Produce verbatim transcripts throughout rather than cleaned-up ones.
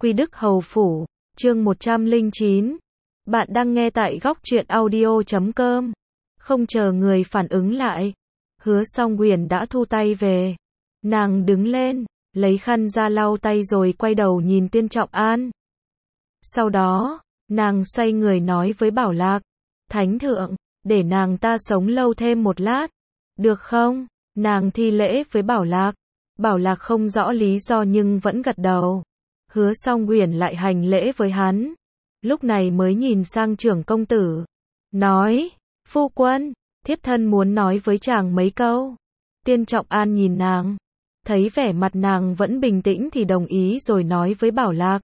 Quy Đức Hầu Phủ, chương một trăm lẻ chín. Bạn đang nghe tại góc truyện audio chấm com. Không chờ người phản ứng lại, Hứa Song Uyển đã thu tay về. Nàng đứng lên, lấy khăn ra lau tay rồi quay đầu nhìn Tiên Trọng An. Sau đó, nàng xoay người nói với Bảo Lạc, Thánh thượng, để nàng ta sống lâu thêm một lát, được không? Nàng thi lễ với Bảo Lạc. Bảo Lạc không rõ lý do nhưng vẫn gật đầu. Hứa Song Uyển lại hành lễ với hắn, lúc này mới nhìn sang trưởng công tử, nói, phu quân, thiếp thân muốn nói với chàng mấy câu. Tiên Trọng An nhìn nàng, thấy vẻ mặt nàng vẫn bình tĩnh thì đồng ý rồi nói với Bảo Lạc,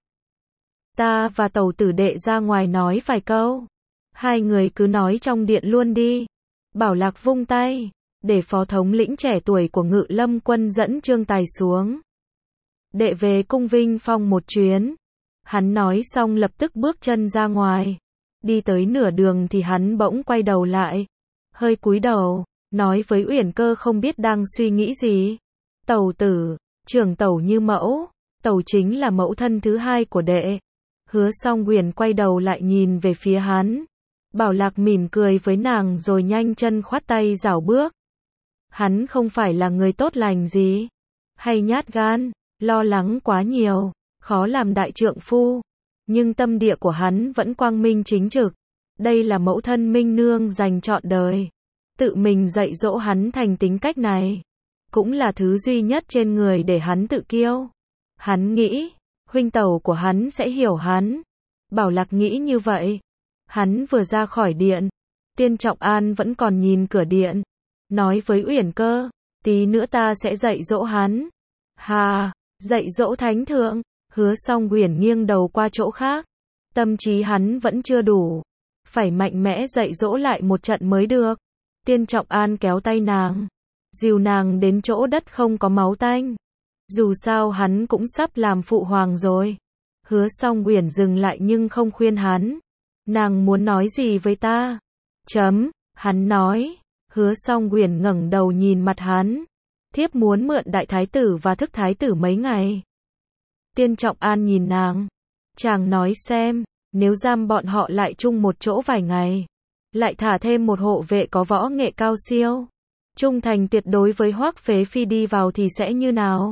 ta và tẩu tử đệ ra ngoài nói vài câu, hai người cứ nói trong điện luôn đi. Bảo Lạc vung tay, để phó thống lĩnh trẻ tuổi của Ngự Lâm quân dẫn Trương Tài xuống. Đệ về cung Vinh Phong một chuyến. Hắn nói xong lập tức bước chân ra ngoài. Đi tới nửa đường thì hắn bỗng quay đầu lại, hơi cúi đầu, nói với Uyển Cơ không biết đang suy nghĩ gì. Tẩu tử, trưởng tẩu như mẫu, tẩu chính là mẫu thân thứ hai của đệ. Hứa Song Uyển quay đầu lại nhìn về phía hắn. Bảo Lạc mỉm cười với nàng rồi nhanh chân khoát tay rảo bước. Hắn không phải là người tốt lành gì, hay nhát gan, lo lắng quá nhiều, khó làm đại trượng phu, nhưng tâm địa của hắn vẫn quang minh chính trực. Đây là mẫu thân Minh Nương dành trọn đời, tự mình dạy dỗ hắn thành tính cách này, cũng là thứ duy nhất trên người để hắn tự kiêu. Hắn nghĩ, huynh tẩu của hắn sẽ hiểu hắn. Bảo Lạc nghĩ như vậy. Hắn vừa ra khỏi điện, Tiên Trọng An vẫn còn nhìn cửa điện, nói với Uyển Cơ, tí nữa ta sẽ dạy dỗ hắn. Hà, dạy dỗ thánh thượng? Hứa Song Uyển nghiêng đầu qua chỗ khác. Tâm trí hắn vẫn chưa đủ, phải mạnh mẽ dạy dỗ lại một trận mới được. Tiên Trọng An kéo tay nàng, dìu nàng đến chỗ đất không có máu tanh. Dù sao hắn cũng sắp làm phụ hoàng rồi. Hứa Song Uyển dừng lại nhưng không khuyên hắn. Nàng muốn nói gì với ta? Chấm, hắn nói. Hứa Song Uyển ngẩng đầu nhìn mặt hắn. Thiếp muốn mượn đại thái tử và thức thái tử mấy ngày. Tiên Trọng An nhìn nàng. Chàng nói xem, nếu giam bọn họ lại chung một chỗ vài ngày, lại thả thêm một hộ vệ có võ nghệ cao siêu, trung thành tuyệt đối với Hoắc Phế Phi đi vào thì sẽ như nào?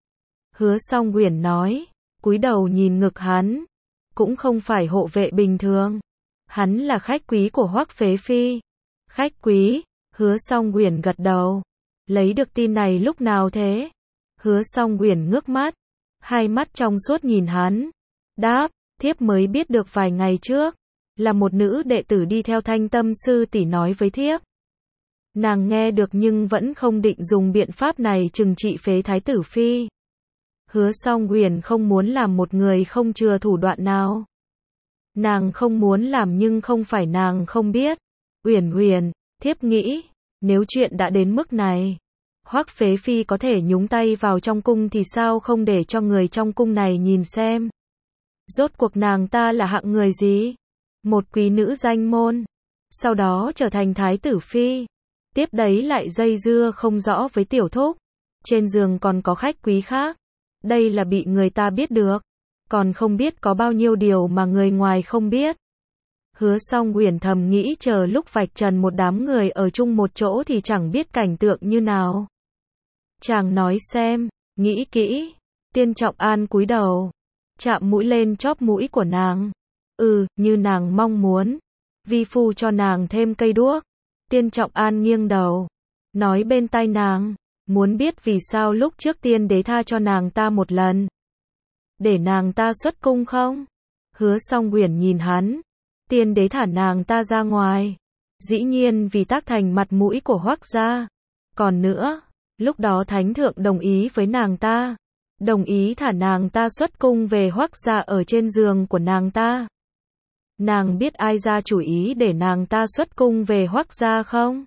Hứa Song Uyển nói, cúi đầu nhìn ngực hắn. Cũng không phải hộ vệ bình thường. Hắn là khách quý của Hoắc Phế Phi. Khách quý? Hứa Song Uyển gật đầu. Lấy được tin này lúc nào thế? Hứa Song Uyển ngước mắt, hai mắt trong suốt nhìn hắn. Đáp, thiếp mới biết được vài ngày trước. Là một nữ đệ tử đi theo Thanh Tâm sư tỷ nói với thiếp. Nàng nghe được nhưng vẫn không định dùng biện pháp này trừng trị Phế Thái tử Phi. Hứa Song Uyển không muốn làm một người không chừa thủ đoạn nào. Nàng không muốn làm nhưng không phải nàng không biết. Uyển Uyển, thiếp nghĩ, nếu chuyện đã đến mức này, Hoắc Phế Phi có thể nhúng tay vào trong cung thì sao không để cho người trong cung này nhìn xem. Rốt cuộc nàng ta là hạng người gì? Một quý nữ danh môn, sau đó trở thành Thái tử Phi, tiếp đấy lại dây dưa không rõ với tiểu thúc, trên giường còn có khách quý khác. Đây là bị người ta biết được, còn không biết có bao nhiêu điều mà người ngoài không biết. Hứa Song Uyển thầm nghĩ chờ lúc vạch trần một đám người ở chung một chỗ thì chẳng biết cảnh tượng như nào. Chàng nói xem, nghĩ kỹ. Tiên Trọng An cúi đầu, chạm mũi lên chóp mũi của nàng. Ừ, như nàng mong muốn. Vi phu cho nàng thêm cây đuốc. Tiên Trọng An nghiêng đầu, nói bên tai nàng. Muốn biết vì sao lúc trước tiên đế tha cho nàng ta một lần, để nàng ta xuất cung không? Hứa Song Uyển nhìn hắn. Tiên đế thả nàng ta ra ngoài, dĩ nhiên vì tác thành mặt mũi của Hoắc gia. Còn nữa, lúc đó thánh thượng đồng ý với nàng ta, đồng ý thả nàng ta xuất cung về Hoắc gia ở trên giường của nàng ta. Nàng biết ai ra chủ ý để nàng ta xuất cung về Hoắc gia không?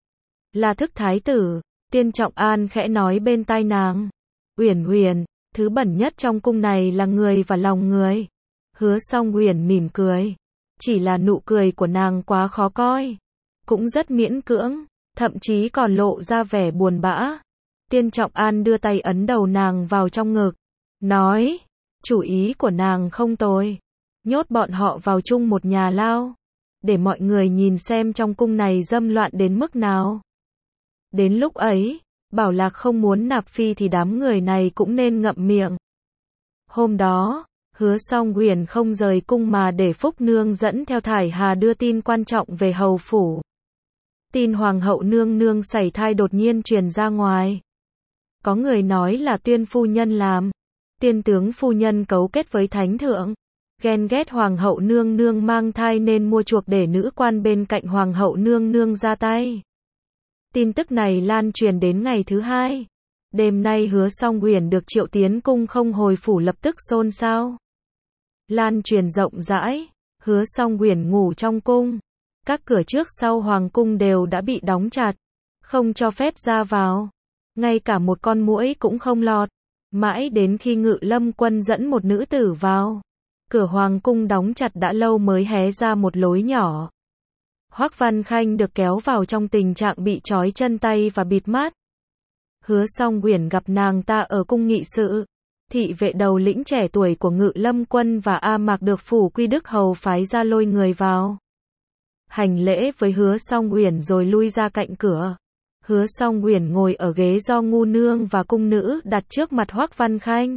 Là thức thái tử. Tiên Trọng An khẽ nói bên tai nàng. Uyển Uyển, thứ bẩn nhất trong cung này là người và lòng người. Hứa Song Uyển mỉm cười. Chỉ là nụ cười của nàng quá khó coi, cũng rất miễn cưỡng, thậm chí còn lộ ra vẻ buồn bã. Tiên Trọng An đưa tay ấn đầu nàng vào trong ngực, nói, Chủ ý của nàng không tồi. Nhốt bọn họ vào chung một nhà lao. Để mọi người nhìn xem trong cung này dâm loạn đến mức nào. Đến lúc ấy, Bảo Lạc không muốn nạp phi thì đám người này cũng nên ngậm miệng. Hôm đó, Hứa Song Huyền không rời cung mà để Phúc Nương dẫn theo Thải Hà đưa tin quan trọng về hầu phủ. Tin Hoàng hậu nương nương sảy thai đột nhiên truyền ra ngoài. Có người nói là Tuyên phu nhân làm. Tiên tướng phu nhân cấu kết với thánh thượng. Ghen ghét Hoàng hậu nương nương mang thai nên mua chuộc để nữ quan bên cạnh Hoàng hậu nương nương ra tay. Tin tức này lan truyền đến ngày thứ hai. Đêm nay Hứa Song Huyền được triệu tiến cung không hồi phủ lập tức xôn xao. Lan truyền rộng rãi, Hứa Song Huyền ngủ trong cung. Các cửa trước sau hoàng cung đều đã bị đóng chặt, không cho phép ra vào. Ngay cả một con muỗi cũng không lọt. Mãi đến khi Ngự Lâm Quân dẫn một nữ tử vào. Cửa hoàng cung đóng chặt đã lâu mới hé ra một lối nhỏ. Hoắc Văn Khanh được kéo vào trong tình trạng bị trói chân tay và bịt mắt. Hứa Song Huyền gặp nàng ta ở cung nghị sự. Thị vệ đầu lĩnh trẻ tuổi của Ngự Lâm Quân và A Mạc được phủ Quy Đức Hầu phái ra lôi người vào. Hành lễ với Hứa Song Huyền rồi lui ra cạnh cửa. Hứa Song Huyền ngồi ở ghế do ngu nương và cung nữ đặt trước mặt Hoắc Văn Khanh.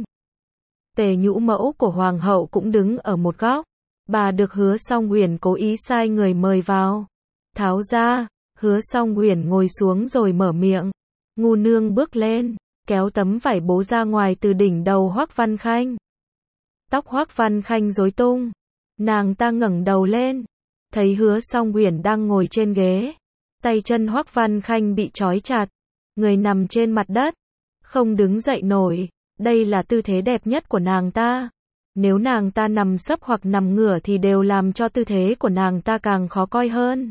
Tề Nhũ mẫu của hoàng hậu cũng đứng ở một góc. Bà được Hứa Song Huyền cố ý sai người mời vào. Tháo ra, Hứa Song Huyền ngồi xuống rồi mở miệng. Ngu nương bước lên, kéo tấm vải bố ra ngoài từ đỉnh đầu Hoắc Văn Khanh. Tóc Hoắc Văn Khanh rối tung. Nàng ta ngẩng đầu lên, thấy Hứa Song Huyền đang ngồi trên ghế. Tay chân Hoắc Văn Khanh bị trói chặt, người nằm trên mặt đất, không đứng dậy nổi. Đây là tư thế đẹp nhất của nàng ta. Nếu nàng ta nằm sấp hoặc nằm ngửa thì đều làm cho tư thế của nàng ta càng khó coi hơn.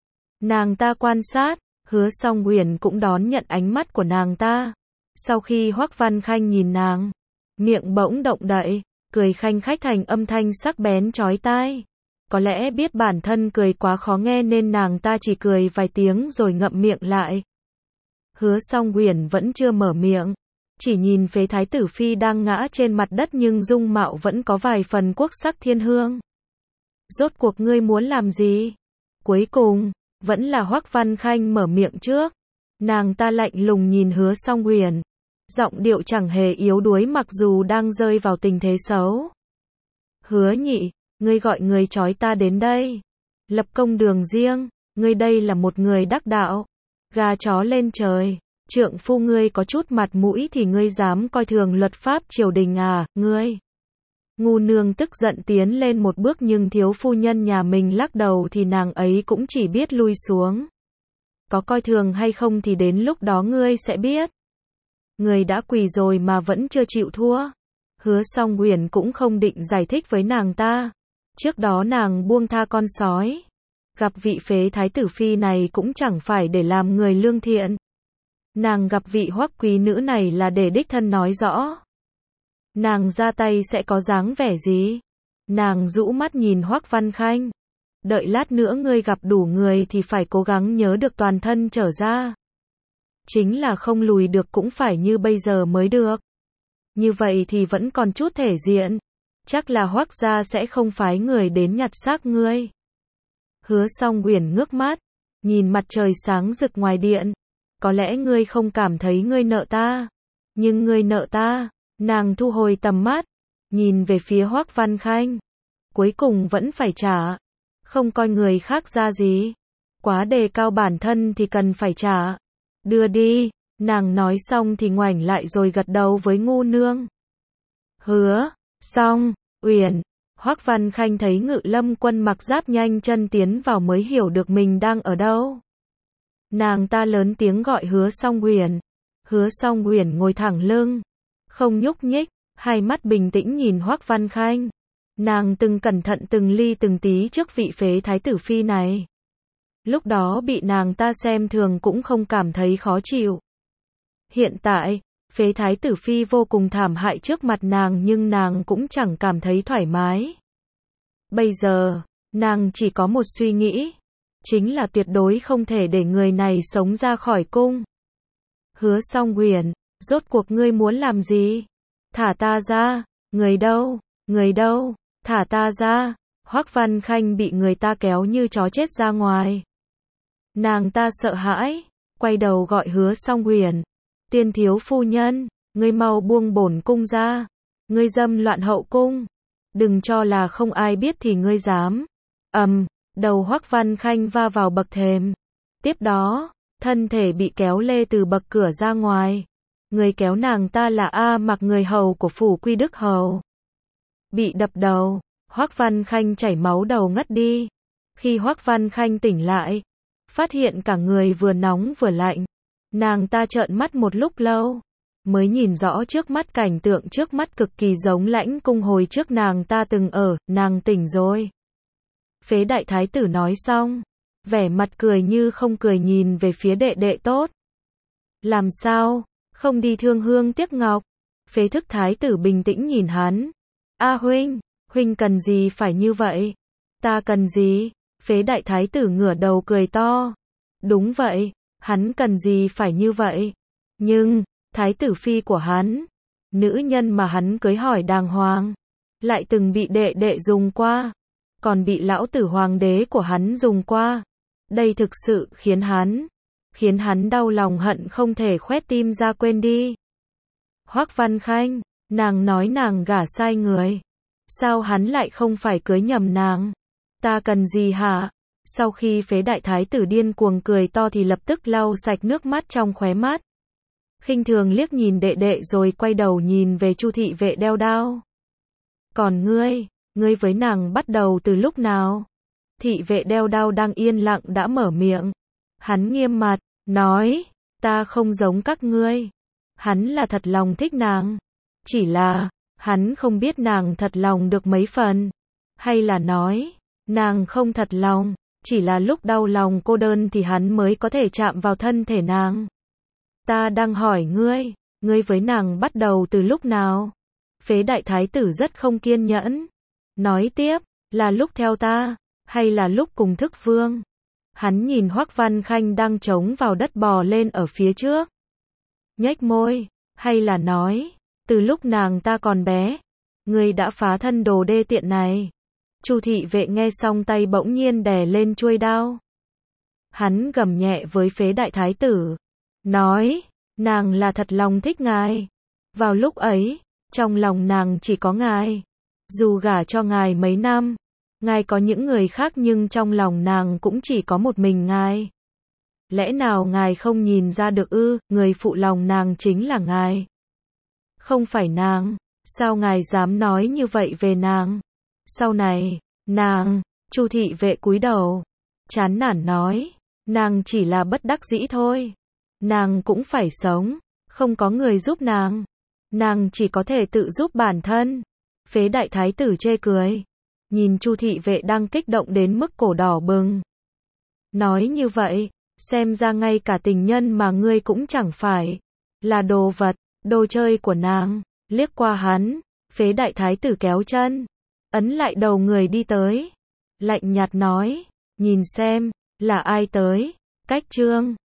Nàng ta quan sát, Hứa Song Huyền cũng đón nhận ánh mắt của nàng ta. Sau khi Hoắc Văn Khanh nhìn nàng, miệng bỗng động đậy, cười khanh khách thành âm thanh sắc bén chói tai. Có lẽ biết bản thân cười quá khó nghe nên nàng ta chỉ cười vài tiếng rồi ngậm miệng lại. Hứa Song Huyền vẫn chưa mở miệng, chỉ nhìn Phế Thái tử phi đang ngã trên mặt đất nhưng dung mạo vẫn có vài phần quốc sắc thiên hương. Rốt cuộc ngươi muốn làm gì? Cuối cùng, vẫn là Hoắc Văn Khanh mở miệng trước. Nàng ta lạnh lùng nhìn Hứa Song Huyền, giọng điệu chẳng hề yếu đuối mặc dù đang rơi vào tình thế xấu. Hứa nhị, ngươi gọi người trói ta đến đây. Lập công đường riêng, ngươi đây là một người đắc đạo. Gà chó lên trời, trượng phu ngươi có chút mặt mũi thì ngươi dám coi thường luật pháp triều đình à, ngươi. Ngu nương tức giận tiến lên một bước nhưng thiếu phu nhân nhà mình lắc đầu thì nàng ấy cũng chỉ biết lui xuống. Có coi thường hay không thì đến lúc đó ngươi sẽ biết. Ngươi đã quỳ rồi mà vẫn chưa chịu thua. Hứa Song Huyền cũng không định giải thích với nàng ta. Trước đó nàng buông tha con sói. Gặp vị Phế Thái tử phi này cũng chẳng phải để làm người lương thiện. Nàng gặp vị Hoắc quý nữ này là để đích thân nói rõ. Nàng ra tay sẽ có dáng vẻ gì? Nàng rũ mắt nhìn Hoắc Văn Khanh. Đợi lát nữa ngươi gặp đủ người thì phải cố gắng nhớ được toàn thân trở ra. Chính là không lùi được cũng phải như bây giờ mới được. Như vậy thì vẫn còn chút thể diện. Chắc là Hoắc gia sẽ không phái người đến nhặt xác ngươi. Hứa Song Huyền ngước mắt, nhìn mặt trời sáng rực ngoài điện. Có lẽ ngươi không cảm thấy ngươi nợ ta, nhưng ngươi nợ ta. Nàng thu hồi tầm mắt, nhìn về phía Hoắc Văn Khanh. Cuối cùng vẫn phải trả. Không coi người khác ra gì. Quá đề cao bản thân thì cần phải trả. Đưa đi. Nàng nói xong thì ngoảnh lại rồi gật đầu với ngu nương. Hứa Song Huyền. Hoắc Văn Khanh thấy Ngự Lâm Quân mặc giáp nhanh chân tiến vào mới hiểu được mình đang ở đâu. Nàng ta lớn tiếng gọi Hứa Song Huyền. Hứa Song Huyền ngồi thẳng lưng, không nhúc nhích, hai mắt bình tĩnh nhìn Hoắc Văn Khanh. Nàng từng cẩn thận từng ly từng tí trước vị Phế Thái tử phi này. Lúc đó bị nàng ta xem thường cũng không cảm thấy khó chịu. Hiện tại, Phế Thái tử phi vô cùng thảm hại trước mặt nàng nhưng nàng cũng chẳng cảm thấy thoải mái. Bây giờ, nàng chỉ có một suy nghĩ, chính là tuyệt đối không thể để người này sống ra khỏi cung. Hứa Song Huyền, rốt cuộc ngươi muốn làm gì? Thả ta ra. Người đâu, người đâu, thả ta ra. Hoắc Văn Khanh bị người ta kéo như chó chết ra ngoài. Nàng ta sợ hãi, quay đầu gọi Hứa Song Huyền. Tiên thiếu phu nhân, ngươi mau buông bổn cung ra. Ngươi dâm loạn hậu cung. Đừng cho là không ai biết thì ngươi dám. Ầm, đầu Hoắc Văn Khanh va vào bậc thềm. Tiếp đó, thân thể bị kéo lê từ bậc cửa ra ngoài. Người kéo nàng ta là A Mặc, người hầu của phủ Quy Đức Hầu. Bị đập đầu, Hoắc Văn Khanh chảy máu đầu ngất đi. Khi Hoắc Văn Khanh tỉnh lại, phát hiện cả người vừa nóng vừa lạnh. Nàng ta trợn mắt một lúc lâu, mới nhìn rõ trước mắt cảnh tượng trước mắt cực kỳ giống Lãnh Cung hồi trước nàng ta từng ở. Nàng tỉnh rồi. Phế đại thái tử nói xong, vẻ mặt cười như không cười nhìn về phía đệ đệ tốt. Làm sao, không đi thương hương tiếc ngọc? Phế thức thái tử bình tĩnh nhìn hắn. A huynh, huynh cần gì phải như vậy? Ta cần gì? Phế đại thái tử ngửa đầu cười to. Đúng vậy, hắn cần gì phải như vậy? Nhưng, thái tử phi của hắn, nữ nhân mà hắn cưới hỏi đàng hoàng, lại từng bị đệ đệ dùng qua, còn bị lão tử hoàng đế của hắn dùng qua. Đây thực sự khiến hắn, khiến hắn đau lòng hận không thể khoét tim ra quên đi. Hoắc Văn Khanh, nàng nói nàng gả sai người. Sao hắn lại không phải cưới nhầm nàng? Ta cần gì hả? Sau khi phế đại thái tử điên cuồng cười to thì lập tức lau sạch nước mắt trong khóe mắt. Khinh thường liếc nhìn đệ đệ rồi quay đầu nhìn về Chu thị vệ đeo đao. Còn ngươi, ngươi với nàng bắt đầu từ lúc nào? Thị vệ đeo đao đang yên lặng đã mở miệng. Hắn nghiêm mặt, nói, ta không giống các ngươi. Hắn là thật lòng thích nàng. Chỉ là, hắn không biết nàng thật lòng được mấy phần. Hay là nói, nàng không thật lòng, chỉ là lúc đau lòng cô đơn thì hắn mới có thể chạm vào thân thể nàng. Ta đang hỏi ngươi, ngươi với nàng bắt đầu từ lúc nào? Phế đại thái tử rất không kiên nhẫn. Nói tiếp, là lúc theo ta, hay là lúc cùng thức vương? Hắn nhìn Hoắc Văn Khanh đang trống vào đất bò lên ở phía trước. Nhếch môi, hay là nói, từ lúc nàng ta còn bé, ngươi đã phá thân đồ đê tiện này. Chu thị vệ nghe xong tay bỗng nhiên đè lên chuôi đao. Hắn gầm nhẹ với phế đại thái tử, nói, nàng là thật lòng thích ngài. Vào lúc ấy, trong lòng nàng chỉ có ngài. Dù gả cho ngài mấy năm, ngài có những người khác nhưng trong lòng nàng cũng chỉ có một mình ngài. Lẽ nào ngài không nhìn ra được ư? Người phụ lòng nàng chính là ngài. Không phải nàng. Sao ngài dám nói như vậy về nàng? Sau này, nàng, Chu thị vệ cúi đầu, chán nản nói, nàng chỉ là bất đắc dĩ thôi. Nàng cũng phải sống, không có người giúp nàng. Nàng chỉ có thể tự giúp bản thân. Phế đại thái tử chê cười, nhìn Chu thị vệ đang kích động đến mức cổ đỏ bừng. Nói như vậy, xem ra ngay cả tình nhân mà ngươi cũng chẳng phải là đồ vật, đồ chơi của nàng. Liếc qua hắn, phế đại thái tử kéo chân, ấn lại đầu người đi tới. Lạnh nhạt nói, nhìn xem, là ai tới? Cách chương